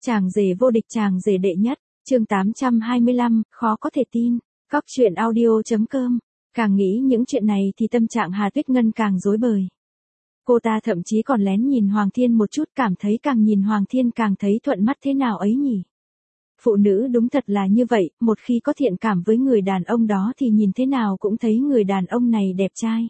Chàng rể vô địch, chàng rể đệ nhất, chương 825, khó có thể tin. Cóc truyện audio.com. Càng nghĩ những chuyện này thì tâm trạng Hà Tuyết Ngân càng rối bời. Cô ta thậm chí còn lén nhìn Hoàng Thiên một chút, cảm thấy càng nhìn Hoàng Thiên càng thấy thuận mắt thế nào ấy nhỉ. Phụ nữ đúng thật là như vậy, một khi có thiện cảm với người đàn ông đó thì nhìn thế nào cũng thấy người đàn ông này đẹp trai.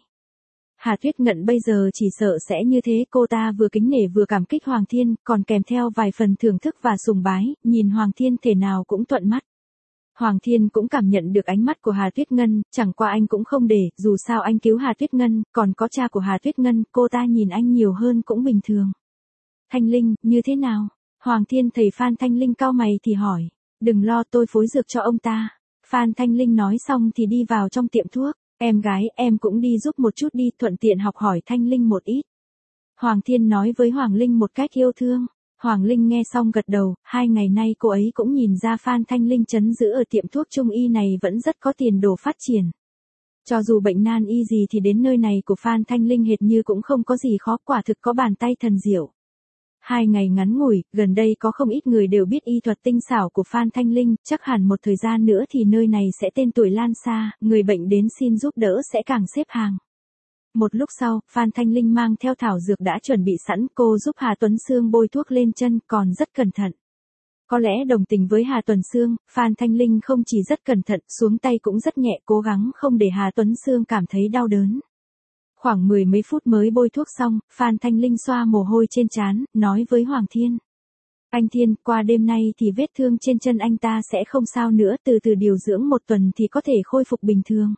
Hà Tuyết Ngân bây giờ chỉ sợ sẽ như thế, cô ta vừa kính nể vừa cảm kích Hoàng Thiên, còn kèm theo vài phần thưởng thức và sùng bái, nhìn Hoàng Thiên thể nào cũng thuận mắt. Hoàng Thiên cũng cảm nhận được ánh mắt của Hà Tuyết Ngân, chẳng qua anh cũng không để, dù sao anh cứu Hà Tuyết Ngân, còn có cha của Hà Tuyết Ngân, cô ta nhìn anh nhiều hơn cũng bình thường. Thanh Linh, như thế nào? Hoàng Thiên thấy Phan Thanh Linh cau mày thì hỏi, đừng lo, tôi phối dược cho ông ta. Phan Thanh Linh nói xong thì đi vào trong tiệm thuốc. Em gái, em cũng đi giúp một chút đi, thuận tiện học hỏi Thanh Linh một ít. Hoàng Thiên nói với Hoàng Linh một cách yêu thương. Hoàng Linh nghe xong gật đầu, 2 ngày nay cô ấy cũng nhìn ra Phan Thanh Linh trấn giữ ở tiệm thuốc trung y này vẫn rất có tiền đồ phát triển. Cho dù bệnh nan y gì thì đến nơi này của Phan Thanh Linh hệt như cũng không có gì khó, quả thực có bàn tay thần diệu. 2 ngày ngắn ngủi, gần đây có không ít người đều biết y thuật tinh xảo của Phan Thanh Linh, chắc hẳn một thời gian nữa thì nơi này sẽ tên tuổi lan xa, người bệnh đến xin giúp đỡ sẽ càng xếp hàng. Một lúc sau, Phan Thanh Linh mang theo thảo dược đã chuẩn bị sẵn, cô giúp Hà Tuấn Sương bôi thuốc lên chân, còn rất cẩn thận. Có lẽ đồng tình với Hà Tuấn Sương, Phan Thanh Linh không chỉ rất cẩn thận, xuống tay cũng rất nhẹ, cố gắng không để Hà Tuấn Sương cảm thấy đau đớn. Khoảng 10 mấy phút mới bôi thuốc xong, Phan Thanh Linh xoa mồ hôi trên trán, nói với Hoàng Thiên. Anh Thiên, qua đêm nay thì vết thương trên chân anh ta sẽ không sao nữa, từ từ điều dưỡng 1 tuần thì có thể khôi phục bình thường.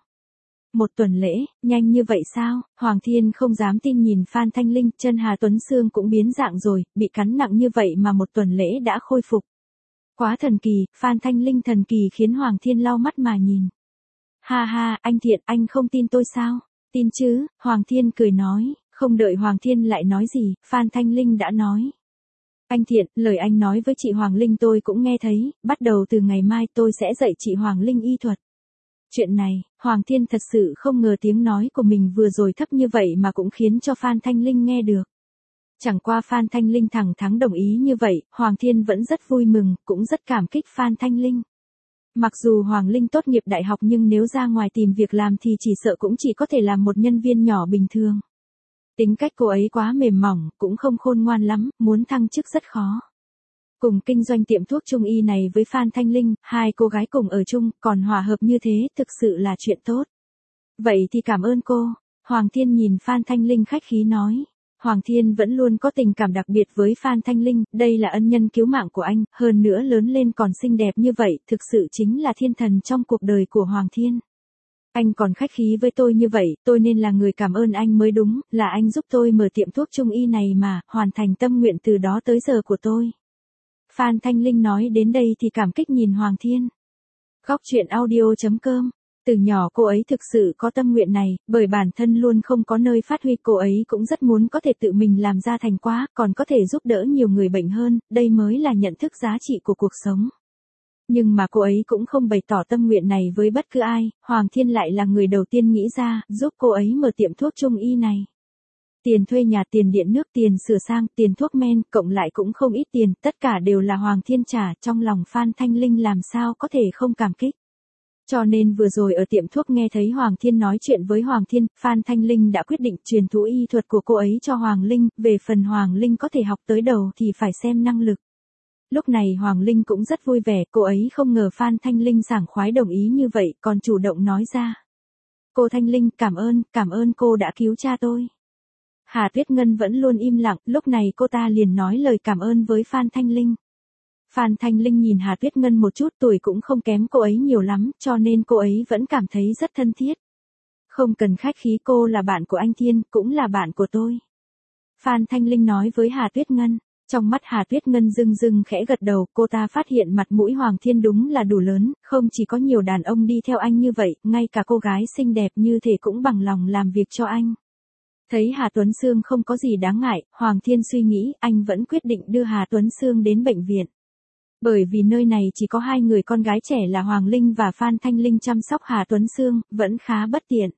1 tuần lễ, nhanh như vậy sao? Hoàng Thiên không dám tin nhìn Phan Thanh Linh, chân Hà Tuấn Sương cũng biến dạng rồi, bị cắn nặng như vậy mà 1 tuần lễ đã khôi phục. Quá thần kỳ, Phan Thanh Linh thần kỳ khiến Hoàng Thiên lau mắt mà nhìn. Ha ha, anh Thiện, anh không tin tôi sao? Tin chứ, Hoàng Thiên cười nói, không đợi Hoàng Thiên lại nói gì, Phan Thanh Linh đã nói. Anh Thiện, lời anh nói với chị Hoàng Linh tôi cũng nghe thấy, bắt đầu từ ngày mai tôi sẽ dạy chị Hoàng Linh y thuật. Chuyện này, Hoàng Thiên thật sự không ngờ tiếng nói của mình vừa rồi thấp như vậy mà cũng khiến cho Phan Thanh Linh nghe được. Chẳng qua Phan Thanh Linh thẳng thắn đồng ý như vậy, Hoàng Thiên vẫn rất vui mừng, cũng rất cảm kích Phan Thanh Linh. Mặc dù Hoàng Linh tốt nghiệp đại học nhưng nếu ra ngoài tìm việc làm thì chỉ sợ cũng chỉ có thể làm một nhân viên nhỏ bình thường. Tính cách cô ấy quá mềm mỏng, cũng không khôn ngoan lắm, muốn thăng chức rất khó. Cùng kinh doanh tiệm thuốc trung y này với Phan Thanh Linh, 2 cô gái cùng ở chung, còn hòa hợp như thế, thực sự là chuyện tốt. Vậy thì cảm ơn cô. Hoàng Thiên nhìn Phan Thanh Linh khách khí nói. Hoàng Thiên vẫn luôn có tình cảm đặc biệt với Phan Thanh Linh, đây là ân nhân cứu mạng của anh, hơn nữa lớn lên còn xinh đẹp như vậy, thực sự chính là thiên thần trong cuộc đời của Hoàng Thiên. Anh còn khách khí với tôi như vậy, tôi nên là người cảm ơn anh mới đúng, là anh giúp tôi mở tiệm thuốc trung y này mà, hoàn thành tâm nguyện từ đó tới giờ của tôi. Phan Thanh Linh nói đến đây thì cảm kích nhìn Hoàng Thiên. Cóc truyện audio.com. Từ nhỏ cô ấy thực sự có tâm nguyện này, bởi bản thân luôn không có nơi phát huy, cô ấy cũng rất muốn có thể tự mình làm ra thành quả, còn có thể giúp đỡ nhiều người bệnh hơn, đây mới là nhận thức giá trị của cuộc sống. Nhưng mà cô ấy cũng không bày tỏ tâm nguyện này với bất cứ ai, Hoàng Thiên lại là người đầu tiên nghĩ ra, giúp cô ấy mở tiệm thuốc trung y này. Tiền thuê nhà, tiền điện nước, tiền sửa sang, tiền thuốc men, cộng lại cũng không ít tiền, tất cả đều là Hoàng Thiên trả, trong lòng Phan Thanh Linh làm sao có thể không cảm kích. Cho nên vừa rồi ở tiệm thuốc nghe thấy Hoàng Thiên nói chuyện với Hoàng Thiên, Phan Thanh Linh đã quyết định truyền thụ y thuật của cô ấy cho Hoàng Linh, về phần Hoàng Linh có thể học tới đầu thì phải xem năng lực. Lúc này Hoàng Linh cũng rất vui vẻ, cô ấy không ngờ Phan Thanh Linh sảng khoái đồng ý như vậy, còn chủ động nói ra. Cô Thanh Linh, cảm ơn cô đã cứu cha tôi. Hà Tuyết Ngân vẫn luôn im lặng, lúc này cô ta liền nói lời cảm ơn với Phan Thanh Linh. Phan Thanh Linh nhìn Hà Tuyết Ngân một chút, tuổi cũng không kém cô ấy nhiều lắm, cho nên cô ấy vẫn cảm thấy rất thân thiết. Không cần khách khí, cô là bạn của anh Thiên, cũng là bạn của tôi. Phan Thanh Linh nói với Hà Tuyết Ngân. Trong mắt Hà Tuyết Ngân rưng rưng khẽ gật đầu, cô ta phát hiện mặt mũi Hoàng Thiên đúng là đủ lớn, không chỉ có nhiều đàn ông đi theo anh như vậy, ngay cả cô gái xinh đẹp như thế cũng bằng lòng làm việc cho anh. Thấy Hà Tuấn Sương không có gì đáng ngại, Hoàng Thiên suy nghĩ, anh vẫn quyết định đưa Hà Tuấn Sương đến bệnh viện. Bởi vì nơi này chỉ có 2 người con gái trẻ là Hoàng Linh và Phan Thanh Linh chăm sóc Hà Tuấn Sương, vẫn khá bất tiện.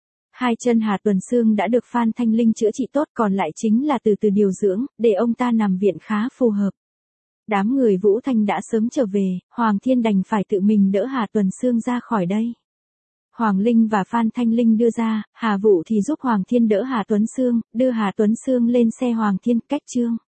2 chân Hà Tuấn Sương đã được Phan Thanh Linh chữa trị tốt, còn lại chính là từ từ điều dưỡng, để ông ta nằm viện khá phù hợp. Đám người Vũ Thanh đã sớm trở về, Hoàng Thiên đành phải tự mình đỡ Hà Tuấn Sương ra khỏi đây. Hoàng Linh và Phan Thanh Linh đưa ra, Hà Vũ thì giúp Hoàng Thiên đỡ Hà Tuấn Sương, đưa Hà Tuấn Sương lên xe Hoàng Thiên, cách Trương